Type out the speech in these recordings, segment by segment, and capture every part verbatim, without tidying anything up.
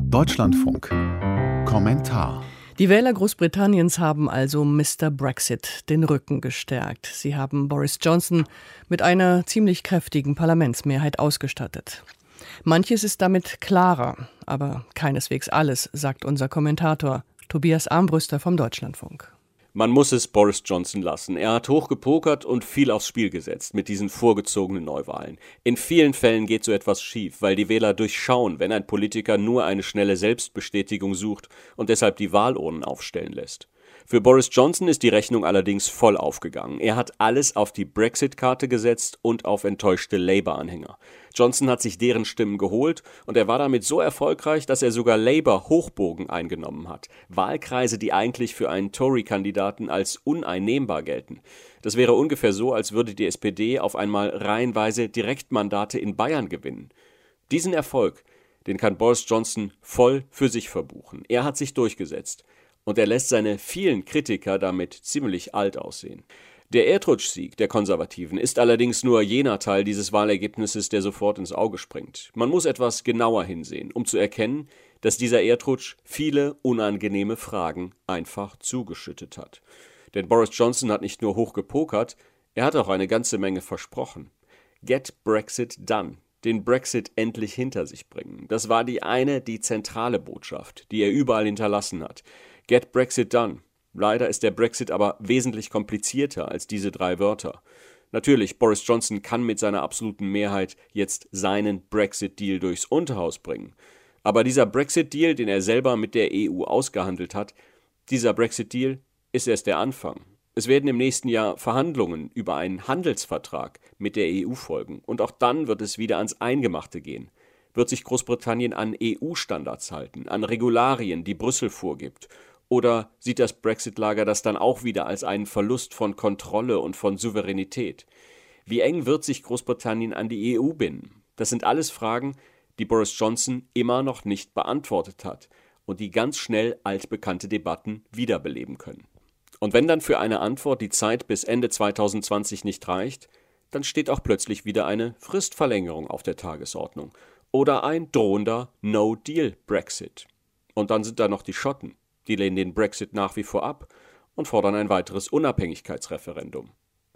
Deutschlandfunk. Kommentar. Die Wähler Großbritanniens haben also Mister Brexit den Rücken gestärkt. Sie haben Boris Johnson mit einer ziemlich kräftigen Parlamentsmehrheit ausgestattet. Manches ist damit klarer, aber keineswegs alles, sagt unser Kommentator Tobias Armbruster vom Deutschlandfunk. Man muss es Boris Johnson lassen. Er hat hoch gepokert und viel aufs Spiel gesetzt mit diesen vorgezogenen Neuwahlen. In vielen Fällen geht so etwas schief, weil die Wähler durchschauen, wenn ein Politiker nur eine schnelle Selbstbestätigung sucht und deshalb die Wahlurnen aufstellen lässt. Für Boris Johnson ist die Rechnung allerdings voll aufgegangen. Er hat alles auf die Brexit-Karte gesetzt und auf enttäuschte Labour-Anhänger. Johnson hat sich deren Stimmen geholt und er war damit so erfolgreich, dass er sogar Labour-Hochburgen eingenommen hat. Wahlkreise, die eigentlich für einen Tory-Kandidaten als uneinnehmbar gelten. Das wäre ungefähr so, als würde die S P D auf einmal reihenweise Direktmandate in Bayern gewinnen. Diesen Erfolg, den kann Boris Johnson voll für sich verbuchen. Er hat sich durchgesetzt. Und er lässt seine vielen Kritiker damit ziemlich alt aussehen. Der Erdrutschsieg der Konservativen ist allerdings nur jener Teil dieses Wahlergebnisses, der sofort ins Auge springt. Man muss etwas genauer hinsehen, um zu erkennen, dass dieser Erdrutsch viele unangenehme Fragen einfach zugeschüttet hat. Denn Boris Johnson hat nicht nur hoch gepokert, er hat auch eine ganze Menge versprochen. Get Brexit done. Den Brexit endlich hinter sich bringen. Das war die eine, die zentrale Botschaft, die er überall hinterlassen hat. Get Brexit done. Leider ist der Brexit aber wesentlich komplizierter als diese drei Wörter. Natürlich, Boris Johnson kann mit seiner absoluten Mehrheit jetzt seinen Brexit-Deal durchs Unterhaus bringen. Aber dieser Brexit-Deal, den er selber mit der E U ausgehandelt hat, dieser Brexit-Deal ist erst der Anfang. Es werden im nächsten Jahr Verhandlungen über einen Handelsvertrag mit der E U folgen. Und auch dann wird es wieder ans Eingemachte gehen. Wird sich Großbritannien an E U-Standards halten, an Regularien, die Brüssel vorgibt? Oder sieht das Brexit-Lager das dann auch wieder als einen Verlust von Kontrolle und von Souveränität? Wie eng wird sich Großbritannien an die E U binden? Das sind alles Fragen, die Boris Johnson immer noch nicht beantwortet hat und die ganz schnell altbekannte Debatten wiederbeleben können. Und wenn dann für eine Antwort die Zeit bis Ende zwanzig zwanzig nicht reicht, dann steht auch plötzlich wieder eine Fristverlängerung auf der Tagesordnung oder ein drohender No-Deal-Brexit. Und dann sind da noch die Schotten. Die lehnen den Brexit nach wie vor ab und fordern ein weiteres Unabhängigkeitsreferendum.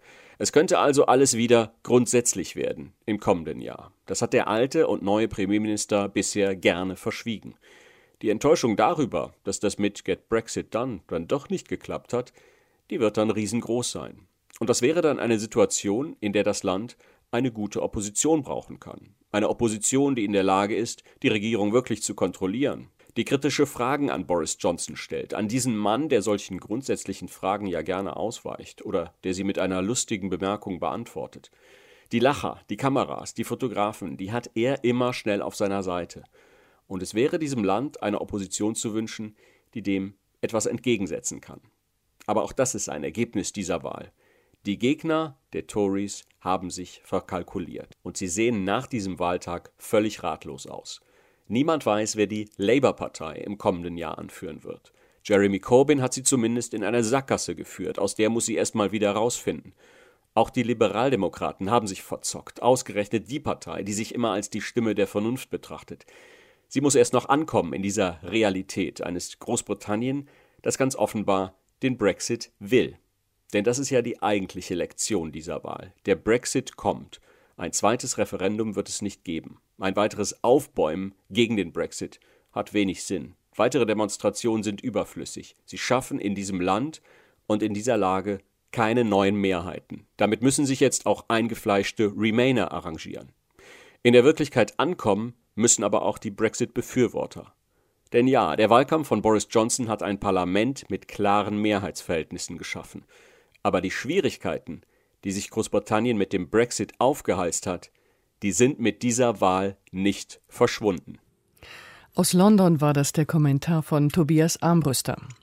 Es könnte also alles wieder grundsätzlich werden im kommenden Jahr. Das hat der alte und neue Premierminister bisher gerne verschwiegen. Die Enttäuschung darüber, dass das mit Get Brexit Done dann doch nicht geklappt hat, die wird dann riesengroß sein. Und das wäre dann eine Situation, in der das Land eine gute Opposition brauchen kann. Eine Opposition, die in der Lage ist, die Regierung wirklich zu kontrollieren, die kritische Fragen an Boris Johnson stellt, an diesen Mann, der solchen grundsätzlichen Fragen ja gerne ausweicht oder der sie mit einer lustigen Bemerkung beantwortet. Die Lacher, die Kameras, die Fotografen, die hat er immer schnell auf seiner Seite. Und es wäre diesem Land eine Opposition zu wünschen, die dem etwas entgegensetzen kann. Aber auch das ist ein Ergebnis dieser Wahl. Die Gegner der Tories haben sich verkalkuliert und sie sehen nach diesem Wahltag völlig ratlos aus. Niemand weiß, wer die Labour-Partei im kommenden Jahr anführen wird. Jeremy Corbyn hat sie zumindest in eine Sackgasse geführt, aus der muss sie erstmal wieder rausfinden. Auch die Liberaldemokraten haben sich verzockt, ausgerechnet die Partei, die sich immer als die Stimme der Vernunft betrachtet. Sie muss erst noch ankommen in dieser Realität eines Großbritannien, das ganz offenbar den Brexit will. Denn das ist ja die eigentliche Lektion dieser Wahl. Der Brexit kommt. Ein zweites Referendum wird es nicht geben. Ein weiteres Aufbäumen gegen den Brexit hat wenig Sinn. Weitere Demonstrationen sind überflüssig. Sie schaffen in diesem Land und in dieser Lage keine neuen Mehrheiten. Damit müssen sich jetzt auch eingefleischte Remainer arrangieren. In der Wirklichkeit ankommen müssen aber auch die Brexit-Befürworter. Denn ja, der Wahlkampf von Boris Johnson hat ein Parlament mit klaren Mehrheitsverhältnissen geschaffen. Aber die Schwierigkeiten, die sich Großbritannien mit dem Brexit aufgehalst hat, die sind mit dieser Wahl nicht verschwunden. Aus London war das der Kommentar von Tobias Armbruster.